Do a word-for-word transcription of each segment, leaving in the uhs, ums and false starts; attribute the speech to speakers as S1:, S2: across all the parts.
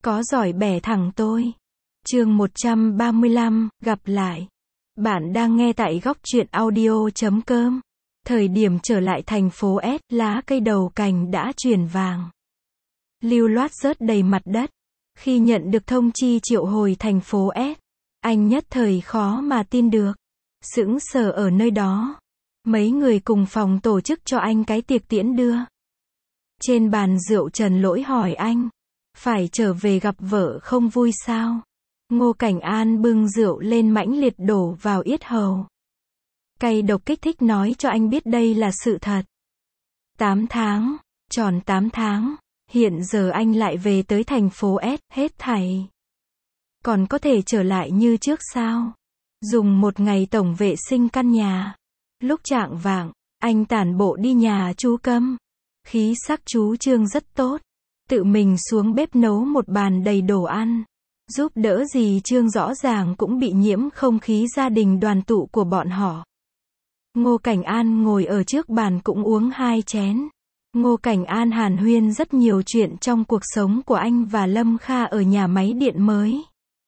S1: có giỏi bẻ thẳng tôi. Chương một trăm ba mươi lăm, gặp lại. Bạn đang nghe tại góc truyện audio chấm com. Thời điểm trở lại thành phố S, lá cây đầu cành đã chuyển vàng. Lưu loát rớt đầy mặt đất. Khi nhận được thông chi triệu hồi thành phố S, anh nhất thời khó mà tin được. Sững sờ ở nơi đó. Mấy người cùng phòng tổ chức cho anh cái tiệc tiễn đưa. Trên bàn rượu Trần Lỗi hỏi anh, phải trở về gặp vợ không vui sao? Ngô Cảnh An bưng rượu lên mãnh liệt đổ vào yết hầu. Cay độc kích thích nói cho anh biết đây là sự thật. Tám tháng, tròn tám tháng, hiện giờ anh lại về tới thành phố S, hết thảy. Còn có thể trở lại như trước sao? Dùng một ngày tổng vệ sinh căn nhà. Lúc chạng vạng, anh tản bộ đi nhà chú Câm. Khí sắc chú Trương rất tốt. Tự mình xuống bếp nấu một bàn đầy đồ ăn. Giúp đỡ dì Trương rõ ràng cũng bị nhiễm không khí gia đình đoàn tụ của bọn họ. Ngô Cảnh An ngồi ở trước bàn cũng uống hai chén. Ngô Cảnh An hàn huyên rất nhiều chuyện trong cuộc sống của anh và Lâm Kha ở nhà máy điện mới.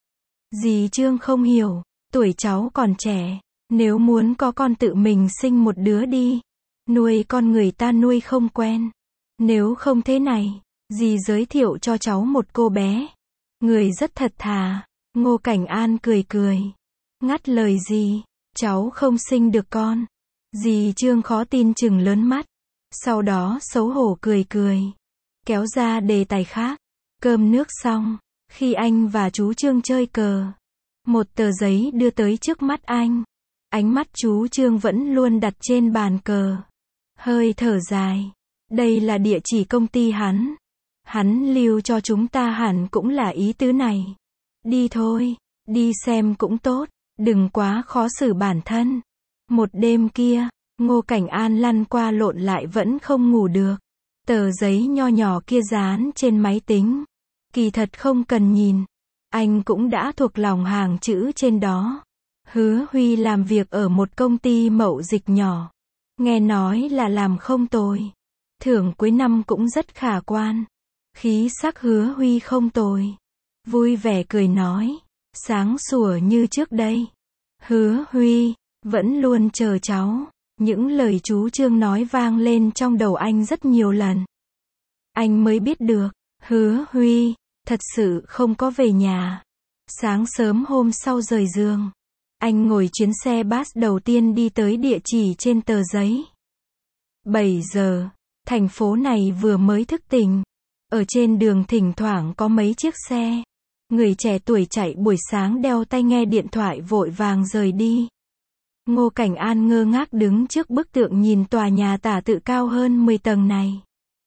S1: Dì Trương không hiểu, tuổi cháu còn trẻ, nếu muốn có con tự mình sinh một đứa đi. Nuôi con người ta nuôi không quen. Nếu không thế này, dì giới thiệu cho cháu một cô bé. Người rất thật thà. Ngô Cảnh An cười cười. Ngắt lời dì, cháu không sinh được con. Dì Trương khó tin chừng lớn mắt. Sau đó xấu hổ cười cười. Kéo ra đề tài khác. Cơm nước xong, khi anh và chú Trương chơi cờ, một tờ giấy đưa tới trước mắt anh. Ánh mắt chú Trương vẫn luôn đặt trên bàn cờ. Hơi thở dài. Đây là địa chỉ công ty hắn. Hắn lưu cho chúng ta hẳn cũng là ý tứ này. Đi thôi, đi xem cũng tốt, đừng quá khó xử bản thân. Một đêm kia, Ngô Cảnh An lăn qua lộn lại vẫn không ngủ được. Tờ giấy nho nhỏ kia dán trên máy tính. Kỳ thật không cần nhìn. Anh cũng đã thuộc lòng hàng chữ trên đó. Hứa Huy làm việc ở một công ty mậu dịch nhỏ. Nghe nói là làm không tồi. Thưởng cuối năm cũng rất khả quan. Khí sắc Hứa Huy không tồi. Vui vẻ cười nói. Sáng sủa như trước đây. Hứa Huy, vẫn luôn chờ cháu. Những lời chú Trương nói vang lên trong đầu anh rất nhiều lần. Anh mới biết được, Hứa Huy, thật sự không có về nhà. Sáng sớm hôm sau rời giường, anh ngồi chuyến xe bus đầu tiên đi tới địa chỉ trên tờ giấy. bảy giờ, thành phố này vừa mới thức tỉnh. Ở trên đường thỉnh thoảng có mấy chiếc xe. Người trẻ tuổi chạy buổi sáng đeo tai nghe điện thoại vội vàng rời đi. Ngô Cảnh An ngơ ngác đứng trước bức tượng nhìn tòa nhà tả tự cao hơn mười tầng này.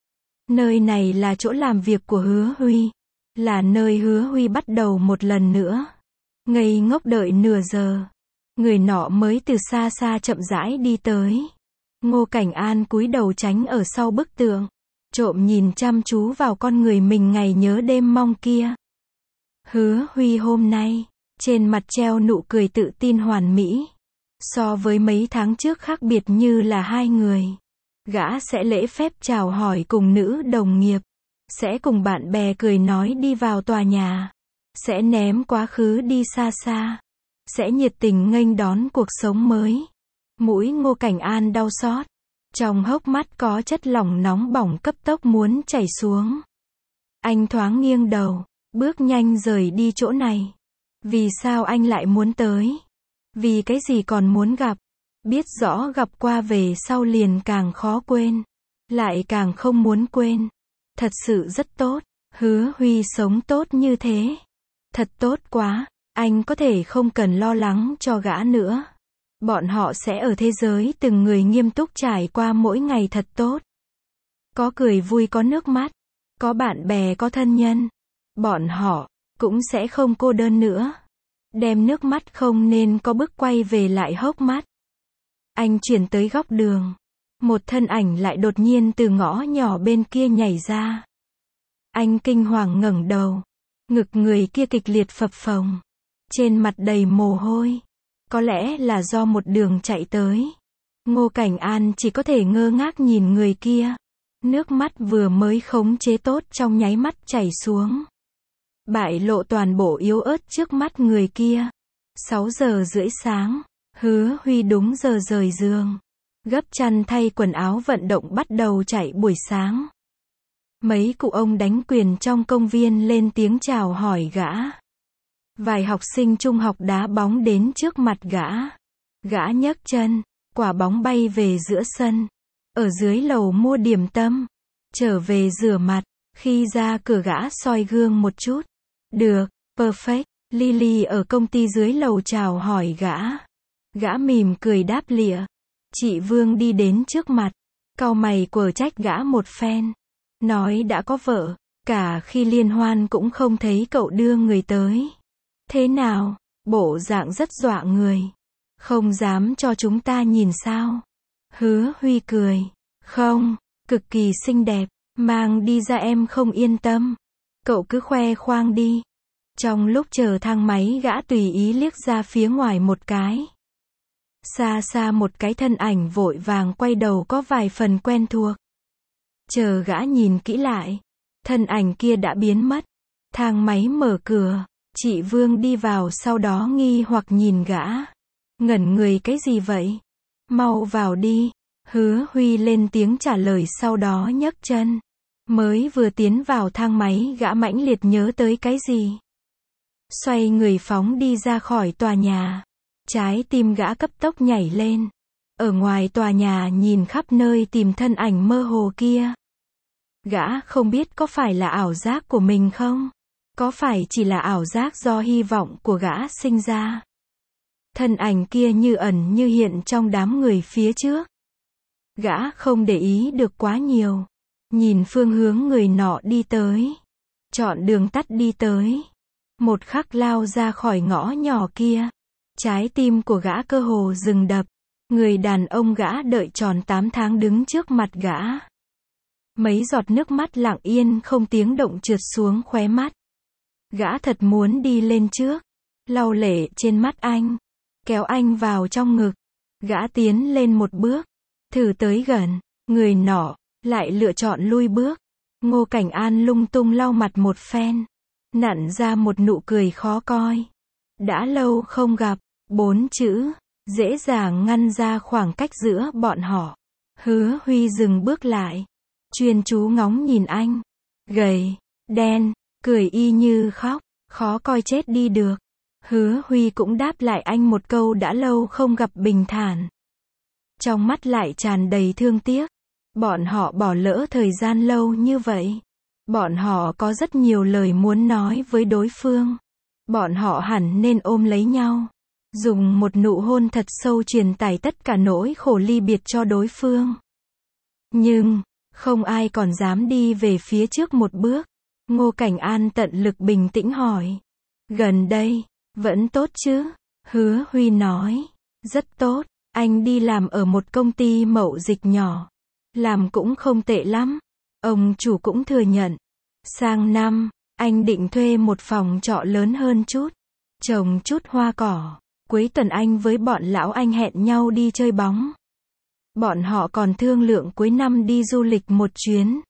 S1: Nơi này là chỗ làm việc của Hứa Huy. Là nơi Hứa Huy bắt đầu một lần nữa. Ngây ngốc đợi nửa giờ. Người nọ mới từ xa xa chậm rãi đi tới. Ngô Cảnh An cúi đầu tránh ở sau bức tượng. Trộm nhìn chăm chú vào con người mình ngày nhớ đêm mong kia. Hứa Huy hôm nay, trên mặt treo nụ cười tự tin hoàn mỹ. So với mấy tháng trước khác biệt như là hai người. Gã sẽ lễ phép chào hỏi cùng nữ đồng nghiệp. Sẽ cùng bạn bè cười nói đi vào tòa nhà. Sẽ ném quá khứ đi xa xa. Sẽ nhiệt tình nghênh đón cuộc sống mới. Mũi Ngô Cảnh An đau xót. Trong hốc mắt có chất lỏng nóng bỏng cấp tốc muốn chảy xuống. Anh thoáng nghiêng đầu, bước nhanh rời đi chỗ này. Vì sao anh lại muốn tới? Vì cái gì còn muốn gặp? Biết rõ gặp qua về sau liền càng khó quên. Lại càng không muốn quên. Thật sự rất tốt. Hứa Huy sống tốt như thế. Thật tốt quá. Anh có thể không cần lo lắng cho gã nữa. Bọn họ sẽ ở thế giới từng người nghiêm túc trải qua mỗi ngày thật tốt. Có cười vui có nước mắt. Có bạn bè có thân nhân. Bọn họ cũng sẽ không cô đơn nữa. Đem nước mắt không nên có bước quay về lại hốc mắt. Anh chuyển tới góc đường. Một thân ảnh lại đột nhiên từ ngõ nhỏ bên kia nhảy ra. Anh kinh hoàng ngẩng đầu. Ngực người kia kịch liệt phập phồng. Trên mặt đầy mồ hôi. Có lẽ là do một đường chạy tới. Ngô Cảnh An chỉ có thể ngơ ngác nhìn người kia. Nước mắt vừa mới khống chế tốt trong nháy mắt chảy xuống. bại lộ toàn bộ yếu ớt trước mắt người kia. sáu giờ rưỡi sáng, Hứa Huy đúng giờ rời giường. Gấp chăn thay quần áo vận động bắt đầu chạy buổi sáng. Mấy cụ ông đánh quyền trong công viên lên tiếng chào hỏi gã. Vài học sinh trung học đá bóng đến trước mặt gã. Gã nhấc chân, quả bóng bay về giữa sân. Ở dưới lầu mua điểm tâm. Trở về rửa mặt, khi ra cửa gã soi gương một chút. Được, perfect, Lily ở công ty dưới lầu chào hỏi gã. Gã mỉm cười đáp lịa. Chị Vương đi đến trước mặt, cau mày quở trách gã một phen. Nói đã có vợ, cả khi liên hoan cũng không thấy cậu đưa người tới. Thế nào, bộ dạng rất dọa người. Không dám cho chúng ta nhìn sao? Hứa Huy cười. Không, cực kỳ xinh đẹp, mang đi ra em không yên tâm. Cậu cứ khoe khoang đi. Trong lúc chờ thang máy gã tùy ý liếc ra phía ngoài một cái. Xa xa một cái thân ảnh vội vàng quay đầu có vài phần quen thuộc. Chờ gã nhìn kỹ lại, thân ảnh kia đã biến mất. Thang máy mở cửa, chị Vương đi vào sau đó nghi hoặc nhìn gã. Ngẩn người cái gì vậy? Mau vào đi. Hứa Huy lên tiếng trả lời sau đó nhấc chân. Mới vừa tiến vào thang máy gã mãnh liệt nhớ tới cái gì. Xoay người phóng đi ra khỏi tòa nhà. Trái tim gã cấp tốc nhảy lên. Ở ngoài tòa nhà nhìn khắp nơi tìm thân ảnh mơ hồ kia. Gã không biết có phải là ảo giác của mình không? Có phải chỉ là ảo giác do hy vọng của gã sinh ra? Thân ảnh kia như ẩn như hiện trong đám người phía trước. Gã không để ý được quá nhiều. Nhìn phương hướng người nọ đi tới. Chọn đường tắt đi tới. Một khắc lao ra khỏi ngõ nhỏ kia. Trái tim của gã cơ hồ dừng đập. Người đàn ông gã đợi tròn tám tháng đứng trước mặt gã. Mấy giọt nước mắt lặng yên không tiếng động trượt xuống khóe mắt. Gã thật muốn đi lên trước. Lau lệ trên mắt anh. Kéo anh vào trong ngực. Gã tiến lên một bước. Thử tới gần. Người nọ lại lựa chọn lui bước. Ngô Cảnh An lung tung lau mặt một phen. Nặn ra một nụ cười khó coi. Đã lâu không gặp. Bốn chữ. Dễ dàng ngăn ra khoảng cách giữa bọn họ. Hứa Huy dừng bước lại. Chuyên chú ngóng nhìn anh. Gầy, đen, cười y như khóc. Khó coi chết đi được. Hứa Huy cũng đáp lại anh một câu đã lâu không gặp bình thản. Trong mắt lại tràn đầy thương tiếc. Bọn họ bỏ lỡ thời gian lâu như vậy. Bọn họ có rất nhiều lời muốn nói với đối phương. Bọn họ hẳn nên ôm lấy nhau. Dùng một nụ hôn thật sâu truyền tải tất cả nỗi khổ ly biệt cho đối phương. Nhưng, không ai còn dám đi về phía trước một bước. Ngô Cảnh An tận lực bình tĩnh hỏi. Gần đây, vẫn tốt chứ? Hứa Huy nói. Rất tốt, anh đi làm ở một công ty mậu dịch nhỏ. Làm cũng không tệ lắm. Ông chủ cũng thừa nhận. Sang năm, anh định thuê một phòng trọ lớn hơn chút. Trồng chút hoa cỏ. Cuối tuần anh với bọn lão anh hẹn nhau đi chơi bóng. Bọn họ còn thương lượng cuối năm đi du lịch một chuyến.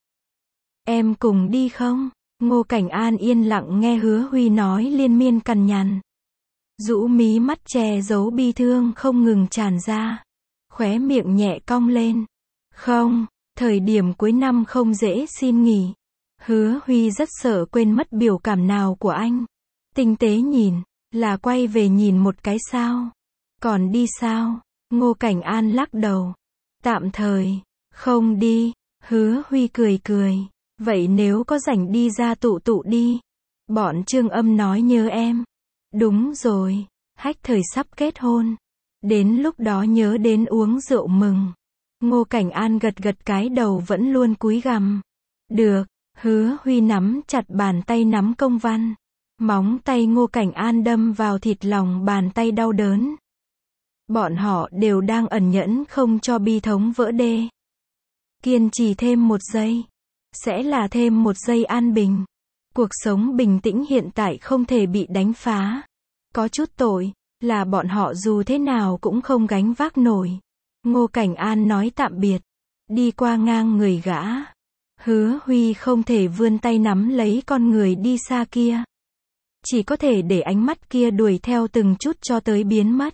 S1: Em cùng đi không? Ngô Cảnh An yên lặng nghe Hứa Huy nói liên miên cằn nhằn. Rũ mí mắt che giấu bi thương không ngừng tràn ra. Khóe miệng nhẹ cong lên. Không, thời điểm cuối năm không dễ xin nghỉ. Hứa Huy rất sợ quên mất biểu cảm nào của anh. Tinh tế nhìn, là quay về nhìn một cái sao? Còn đi sao? Ngô Cảnh An lắc đầu. Tạm thời, không đi. Hứa Huy cười cười. Vậy nếu có rảnh đi ra tụ tụ đi. Bọn Trương Âm nói nhớ em. Đúng rồi, Hách Thời sắp kết hôn. Đến lúc đó nhớ đến uống rượu mừng. Ngô Cảnh An gật gật cái đầu vẫn luôn cúi gằm. Được, Hứa Huy nắm chặt bàn tay nắm công văn. Móng tay Ngô Cảnh An đâm vào thịt lòng bàn tay đau đớn. Bọn họ đều đang ẩn nhẫn không cho bi thống vỡ đê. Kiên trì thêm một giây. Sẽ là thêm một giây an bình. Cuộc sống bình tĩnh hiện tại không thể bị đánh phá. Có chút tội, là bọn họ dù thế nào cũng không gánh vác nổi. Ngô Cảnh An nói tạm biệt. Đi qua ngang người gã. Hứa Huy không thể vươn tay nắm lấy con người đi xa kia. chỉ có thể để ánh mắt kia đuổi theo từng chút cho tới biến mất.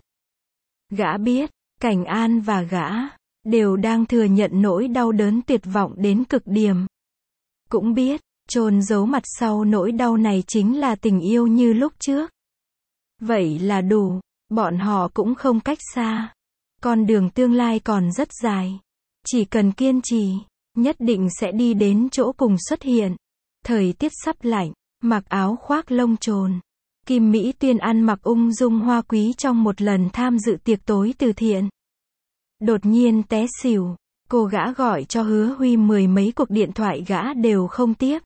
S1: Gã biết, Cảnh An và gã đều đang thừa nhận nỗi đau đớn tuyệt vọng đến cực điểm. Cũng biết, chôn giấu mặt sau nỗi đau này chính là tình yêu như lúc trước. Vậy là đủ, bọn họ cũng không cách xa. Con đường tương lai còn rất dài. Chỉ cần kiên trì, nhất định sẽ đi đến chỗ cùng xuất hiện. Thời tiết sắp lạnh, mặc áo khoác lông trồn. Kim Mỹ Tuyên ăn mặc ung dung hoa quý trong một lần tham dự tiệc tối từ thiện. Đột nhiên té xỉu, cô gã gọi cho Hứa Huy mười mấy cuộc điện thoại gã đều không tiếp.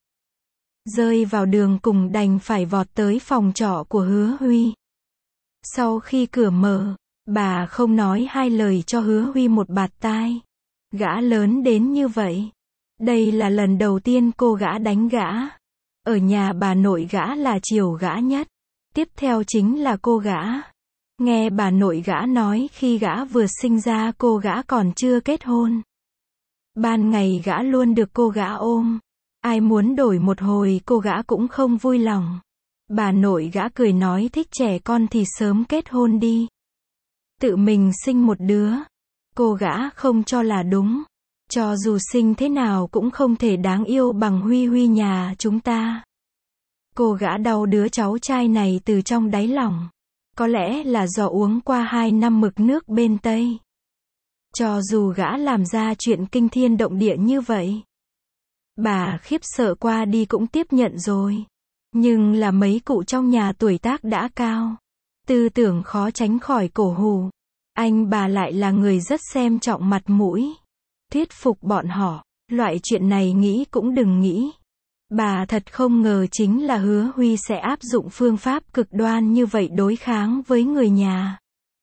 S1: Rơi vào đường cùng đành phải vọt tới phòng trọ của Hứa Huy. Sau khi cửa mở, bà không nói hai lời cho Hứa Huy một bạt tai. Gã lớn đến như vậy. Đây là lần đầu tiên cô gã đánh gã. Ở nhà bà nội gã là chiều gã nhất. Tiếp theo chính là cô gã. Nghe bà nội gã nói khi gã vừa sinh ra cô gã còn chưa kết hôn. Ban ngày gã luôn được cô gã ôm. Ai muốn đổi một hồi cô gã cũng không vui lòng. Bà nội gã cười nói thích trẻ con thì sớm kết hôn đi. Tự mình sinh một đứa. Cô gã không cho là đúng. Cho dù sinh thế nào cũng không thể đáng yêu bằng Huy Huy nhà chúng ta. Cô gã đau đứa cháu trai này từ trong đáy lòng. Có lẽ là do uống qua hai năm mực nước bên Tây. Cho dù gã làm ra chuyện kinh thiên động địa như vậy. Bà khiếp sợ qua đi cũng tiếp nhận rồi. Nhưng là mấy cụ trong nhà tuổi tác đã cao. Tư tưởng khó tránh khỏi cổ hủ. Anh bà lại là người rất xem trọng mặt mũi. Thuyết phục bọn họ. Loại chuyện này nghĩ cũng đừng nghĩ. Bà thật không ngờ chính là Hứa Huy sẽ áp dụng phương pháp cực đoan như vậy đối kháng với người nhà.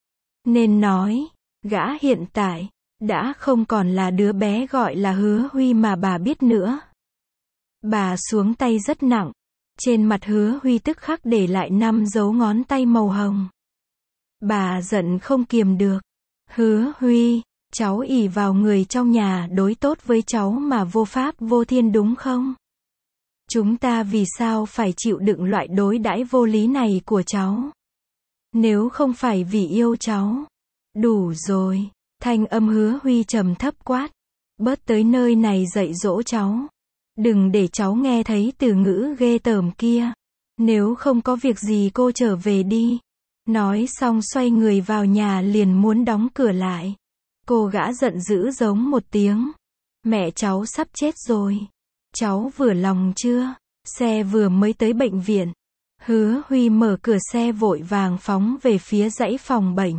S1: Nên nói, gã hiện tại, đã không còn là đứa bé gọi là Hứa Huy mà bà biết nữa. Bà xuống tay rất nặng. Trên mặt Hứa Huy tức khắc để lại năm dấu ngón tay màu hồng. Bà giận không kiềm được. Hứa Huy, cháu ỷ vào người trong nhà đối tốt với cháu mà vô pháp vô thiên đúng không? Chúng ta vì sao phải chịu đựng loại đối đãi vô lý này của cháu? Nếu không phải vì yêu cháu. Đủ rồi. Thanh âm Hứa Huy trầm thấp quát. Bớt tới nơi này dạy dỗ cháu. Đừng để cháu nghe thấy từ ngữ ghê tởm kia. Nếu không có việc gì cô trở về đi. Nói xong xoay người vào nhà liền muốn đóng cửa lại. Cô gã giận dữ giống một tiếng. Mẹ cháu sắp chết rồi. Cháu vừa lòng chưa? Xe vừa mới tới bệnh viện. Hứa Huy mở cửa xe vội vàng phóng về phía dãy phòng bệnh.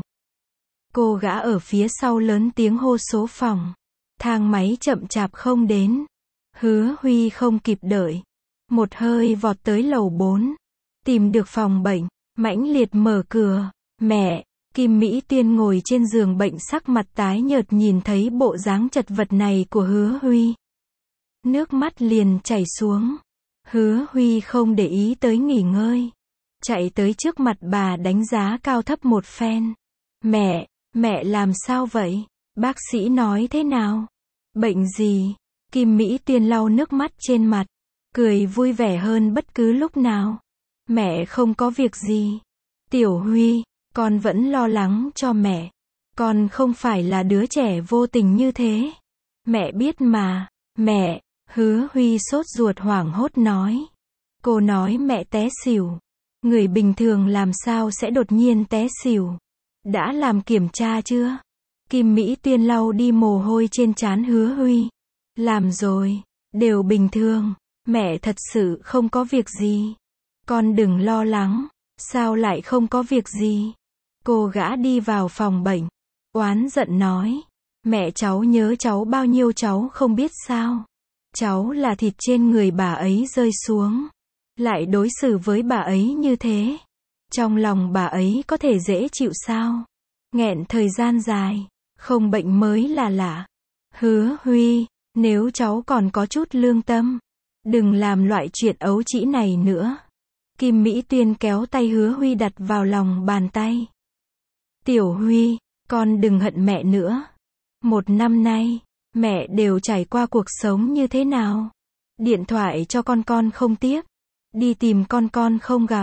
S1: Cô gã ở phía sau lớn tiếng hô số phòng. Thang máy chậm chạp không đến. Hứa Huy không kịp đợi. Một hơi vọt tới lầu bốn. Tìm được phòng bệnh. Mãnh liệt mở cửa. Mẹ! Kim Mỹ Tuyên ngồi trên giường bệnh sắc mặt tái nhợt nhìn thấy bộ dáng chật vật này của Hứa Huy. Nước mắt liền chảy xuống. Hứa Huy không để ý tới nghỉ ngơi. Chạy tới trước mặt bà đánh giá cao thấp một phen. Mẹ! Mẹ làm sao vậy? Bác sĩ nói thế nào? Bệnh gì? Kim Mỹ Tuyên lau nước mắt trên mặt. Cười vui vẻ hơn bất cứ lúc nào. Mẹ không có việc gì. Tiểu Huy, con vẫn lo lắng cho mẹ. Con không phải là đứa trẻ vô tình như thế. Mẹ biết mà. Mẹ! Hứa Huy sốt ruột hoảng hốt nói. Cô nói mẹ té xỉu. Người bình thường làm sao sẽ đột nhiên té xỉu? Đã làm kiểm tra chưa? Kim Mỹ Tuyên lau đi mồ hôi trên trán Hứa Huy. Làm rồi. Đều bình thường. Mẹ thật sự không có việc gì. Con đừng lo lắng. Sao lại không có việc gì? Cô gã đi vào phòng bệnh. Oán giận nói. Mẹ cháu nhớ cháu bao nhiêu cháu không biết sao? Cháu là thịt trên người bà ấy rơi xuống. Lại đối xử với bà ấy như thế. Trong lòng bà ấy có thể dễ chịu sao? Nghẹn thời gian dài. Không bệnh mới là lạ. Hứa Huy, nếu cháu còn có chút lương tâm. Đừng làm loại chuyện ấu trĩ này nữa. Kim Mỹ Tuyên kéo tay Hứa Huy đặt vào lòng bàn tay. Tiểu Huy, con đừng hận mẹ nữa. Một năm nay, mẹ đều trải qua cuộc sống như thế nào? Điện thoại cho con con không tiếp. Đi tìm con con không gặp.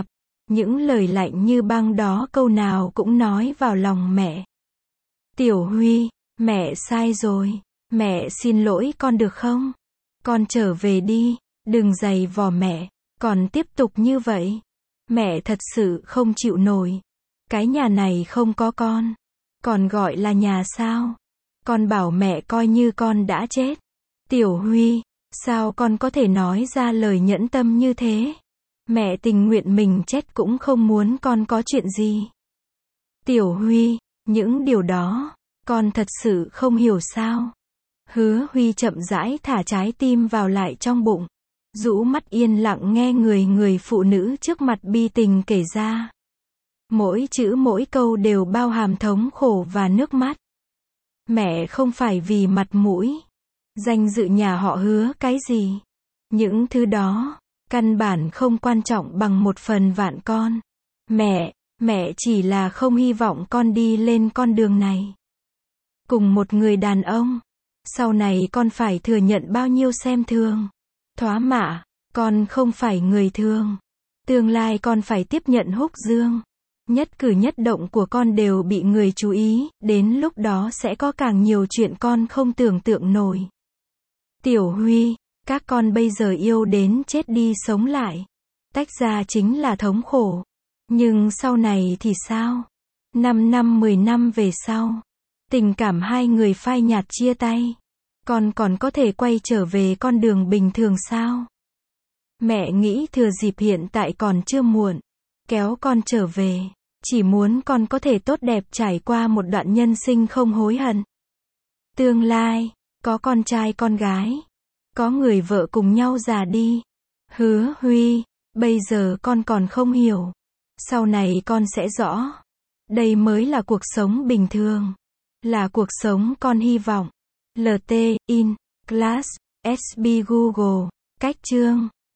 S1: Những lời lạnh như băng đó câu nào cũng nói vào lòng mẹ. Tiểu Huy, mẹ sai rồi. Mẹ xin lỗi con được không? Con trở về đi, đừng giày vò mẹ. Còn tiếp tục như vậy, mẹ thật sự không chịu nổi. Cái nhà này không có con, còn gọi là nhà sao? Con bảo mẹ coi như con đã chết. Tiểu Huy, sao con có thể nói ra lời nhẫn tâm như thế? Mẹ tình nguyện mình chết cũng không muốn con có chuyện gì. Tiểu Huy, những điều đó, con thật sự không hiểu sao? Hứa Huy chậm rãi thả trái tim vào lại trong bụng, rũ mắt yên lặng nghe người người phụ nữ trước mặt bi tình kể ra. Mỗi chữ mỗi câu đều bao hàm thống khổ và nước mắt. Mẹ không phải vì mặt mũi, danh dự nhà họ Hứa cái gì. Những thứ đó, căn bản không quan trọng bằng một phần vạn con. Mẹ, mẹ chỉ là không hy vọng con đi lên con đường này. Cùng một người đàn ông, sau này con phải thừa nhận bao nhiêu xem thường. Thoá mạ, con không phải người thường. Tương lai con phải tiếp nhận húc dương. Nhất cử nhất động của con đều bị người chú ý, đến lúc đó sẽ có càng nhiều chuyện con không tưởng tượng nổi. Tiểu Huy, các con bây giờ yêu đến chết đi sống lại. Tách ra chính là thống khổ. Nhưng sau này thì sao? Năm năm mười năm về sau, tình cảm hai người phai nhạt chia tay. Con còn có thể quay trở về con đường bình thường sao? Mẹ nghĩ thừa dịp hiện tại còn chưa muộn, kéo con trở về. Chỉ muốn con có thể tốt đẹp trải qua một đoạn nhân sinh không hối hận. Tương lai, có con trai con gái, có người vợ cùng nhau già đi. Hứa Huy, bây giờ con còn không hiểu. Sau này con sẽ rõ. Đây mới là cuộc sống bình thường. Là cuộc sống con hy vọng. lờ tê, in, class, ét bê Google, cách chương.